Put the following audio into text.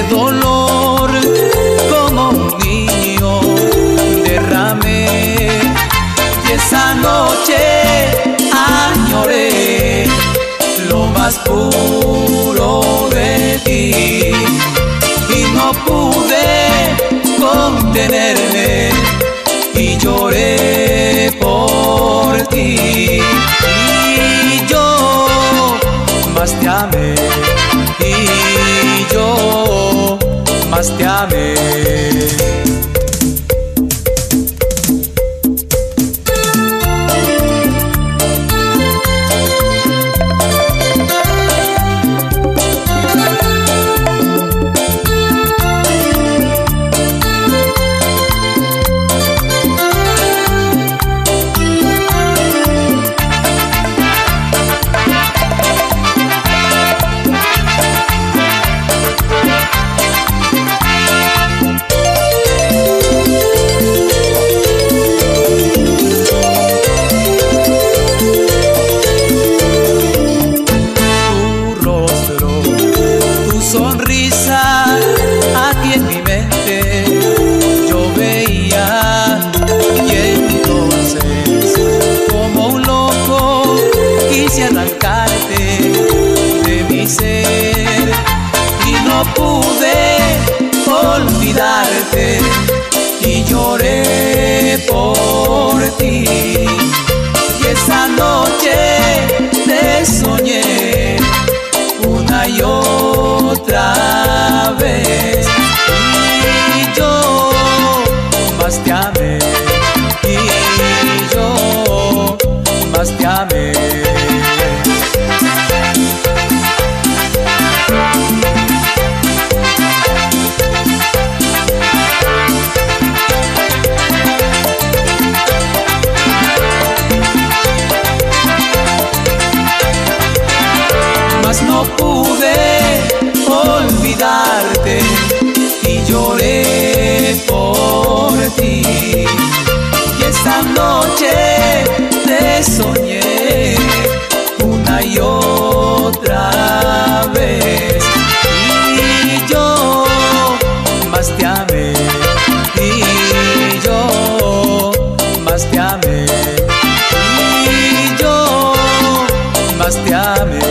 dolor como un niño derramé, y esa noche añoré lo más puro de ti, y no pude contenerme y lloré por ti. Y yo más te amé, y yo más te amé. Sonrisa aquí en mi mente yo veía, y entonces como un loco quise arrancarte de mi ser, y no pude olvidarte y lloré por ti. Y esa noche te soñé una y otra vez, y yo más te amé, y yo más te amé. Mas no pude olvidarte y lloré por ti, y esta noche te soñé una y otra vez, y yo más te amé, y yo más te amé, y yo más te amé.